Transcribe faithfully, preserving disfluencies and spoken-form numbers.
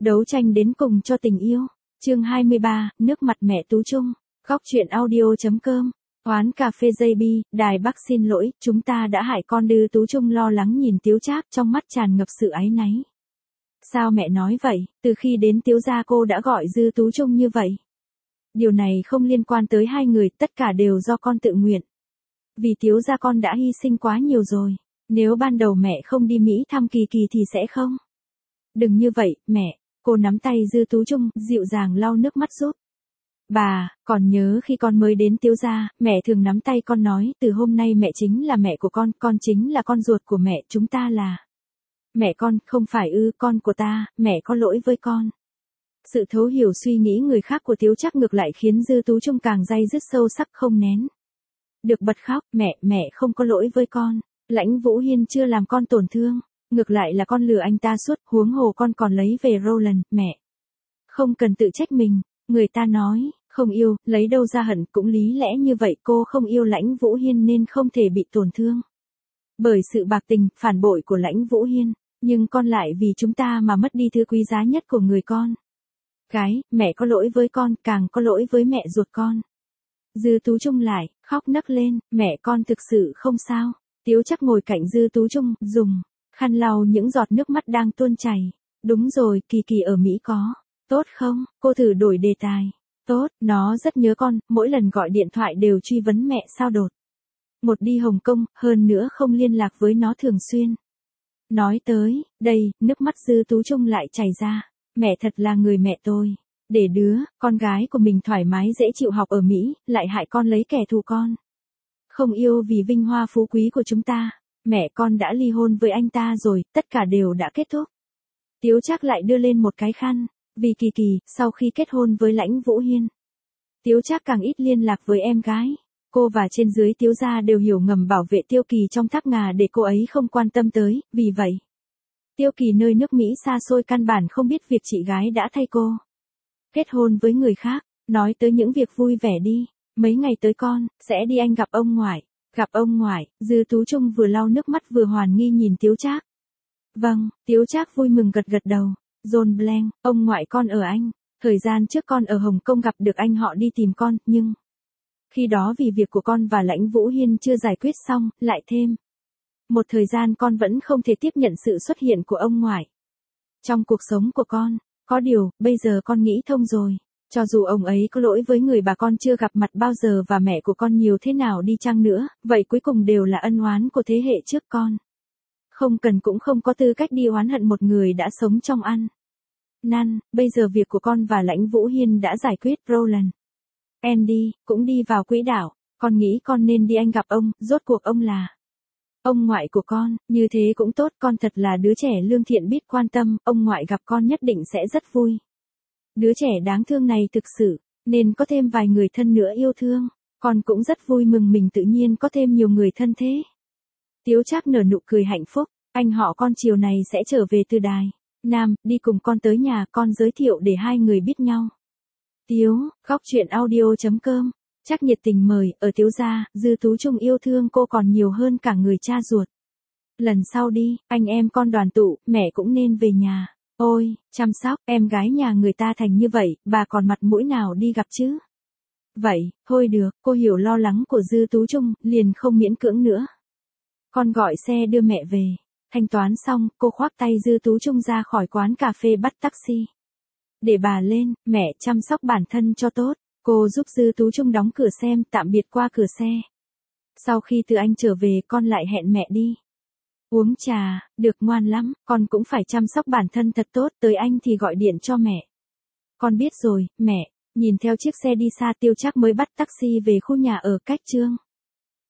Đấu tranh đến cùng cho tình yêu. Chương hai mươi ba, nước mặt mẹ Tú Trung. Góc truyện audio.com. Quán cà phê gi bê, Đài Bắc xin lỗi, chúng ta đã hại con. Dư Tú Trung lo lắng nhìn Tiếu Trác, trong mắt tràn ngập sự áy náy. Sao mẹ nói vậy? Từ khi đến Tiếu gia cô đã gọi Dư Tú Trung như vậy. Điều này không liên quan tới hai người, tất cả đều do con tự nguyện. Vì Tiếu gia con đã hy sinh quá nhiều rồi. Nếu ban đầu mẹ không đi Mỹ thăm Kỳ Kỳ thì sẽ không. Đừng như vậy, mẹ. Cô nắm tay Dư Tú Trung, dịu dàng lau nước mắt giúp. Bà, còn nhớ khi con mới đến Tiếu gia, mẹ thường nắm tay con nói, từ hôm nay mẹ chính là mẹ của con, con chính là con ruột của mẹ, chúng ta là mẹ con, không phải ư, con của ta, mẹ có lỗi với con. Sự thấu hiểu suy nghĩ người khác của Tiếu Trác ngược lại khiến Dư Tú Trung càng day dứt sâu sắc không nén được bật khóc. Mẹ, mẹ không có lỗi với con. Lãnh Vũ Hiên chưa làm con tổn thương. Ngược lại là con lừa anh ta suốt, huống hồ con còn lấy về Roland. Mẹ không cần tự trách mình. Người ta nói, không yêu, lấy đâu ra hận, cũng lý lẽ như vậy. Cô không yêu Lãnh Vũ Hiên nên không thể bị tổn thương bởi sự bạc tình, phản bội của Lãnh Vũ Hiên. Nhưng con lại vì chúng ta mà mất đi thứ quý giá nhất của người con. Cái, mẹ có lỗi với con, càng có lỗi với mẹ ruột con. Dư Tú Trung lại, khóc nấc lên, mẹ con thực sự không sao. Tiếu Trác ngồi cạnh Dư Tú Trung, dùng khăn lau những giọt nước mắt đang tuôn chảy. Đúng rồi, Kỳ Kỳ ở Mỹ có tốt không? Cô thử đổi đề tài. Tốt, nó rất nhớ con, mỗi lần gọi điện thoại đều truy vấn mẹ sao đột một đi Hồng Kông, hơn nữa không liên lạc với nó thường xuyên. Nói tới, đây, nước mắt Dư Tú Trung lại chảy ra. Mẹ thật là người mẹ tôi. Để đứa, con gái của mình thoải mái dễ chịu học ở Mỹ, lại hại con lấy kẻ thù con. Không yêu vì vinh hoa phú quý của chúng ta. Mẹ con đã ly hôn với anh ta rồi, tất cả đều đã kết thúc. Tiếu Trác lại đưa lên một cái khăn. Vì Kỳ Kỳ, sau khi kết hôn với Lãnh Vũ Hiên, Tiếu Trác càng ít liên lạc với em gái. Cô và trên dưới Tiếu gia đều hiểu ngầm bảo vệ Tiêu Kỳ trong tháp ngà để cô ấy không quan tâm tới, vì vậy Tiêu Kỳ nơi nước Mỹ xa xôi căn bản không biết việc chị gái đã thay cô kết hôn với người khác. Nói tới những việc vui vẻ đi. Mấy ngày tới con sẽ đi Anh gặp ông ngoại. Gặp ông ngoại. Dư Tú Trung vừa lau nước mắt vừa hoàn nghi nhìn Tiếu Trác. Vâng, Tiếu Trác vui mừng gật gật đầu. John Blank, ông ngoại con ở Anh. Thời gian trước con ở Hồng Kông gặp được anh họ đi tìm con, nhưng khi đó vì việc của con và Lãnh Vũ Hiên chưa giải quyết xong, lại thêm một thời gian con vẫn không thể tiếp nhận sự xuất hiện của ông ngoại trong cuộc sống của con. Có điều, bây giờ con nghĩ thông rồi. Cho dù ông ấy có lỗi với người bà con chưa gặp mặt bao giờ và mẹ của con nhiều thế nào đi chăng nữa, vậy cuối cùng đều là ân oán của thế hệ trước con. Không cần cũng không có tư cách đi oán hận một người đã sống trong ăn năn. Bây giờ việc của con và Lãnh Vũ Hiên đã giải quyết. Roland, Andy, cũng đi vào quỹ đạo. Con nghĩ con nên đi Anh gặp ông, rốt cuộc ông là ông ngoại của con, như thế cũng tốt, con thật là đứa trẻ lương thiện biết quan tâm, ông ngoại gặp con nhất định sẽ rất vui. Đứa trẻ đáng thương này thực sự, nên có thêm vài người thân nữa yêu thương, con cũng rất vui mừng mình tự nhiên có thêm nhiều người thân thế. Tiếu Trác nở nụ cười hạnh phúc, anh họ con chiều này sẽ trở về từ Đài Nam, đi cùng con tới nhà con giới thiệu để hai người biết nhau. Tiếu, góc truyện audio.com. Trác nhiệt tình mời, ở Tiếu gia, Dư Tú Trung yêu thương cô còn nhiều hơn cả người cha ruột. Lần sau đi, anh em con đoàn tụ, mẹ cũng nên về nhà. Ôi, chăm sóc, em gái nhà người ta thành như vậy, bà còn mặt mũi nào đi gặp chứ? Vậy, thôi được, cô hiểu lo lắng của Dư Tú Trung, liền không miễn cưỡng nữa. Con gọi xe đưa mẹ về. Thanh toán xong, cô khoác tay Dư Tú Trung ra khỏi quán cà phê bắt taxi. Để bà lên, mẹ chăm sóc bản thân cho tốt. Cô giúp Dư Tú Trung đóng cửa xem, tạm biệt qua cửa xe. Sau khi từ Anh trở về, con lại hẹn mẹ đi uống trà. Được, ngoan lắm, con cũng phải chăm sóc bản thân thật tốt, tới Anh thì gọi điện cho mẹ. Con biết rồi, mẹ. Nhìn theo chiếc xe đi xa, Tiêu Trác mới bắt taxi về khu nhà ở cách Trương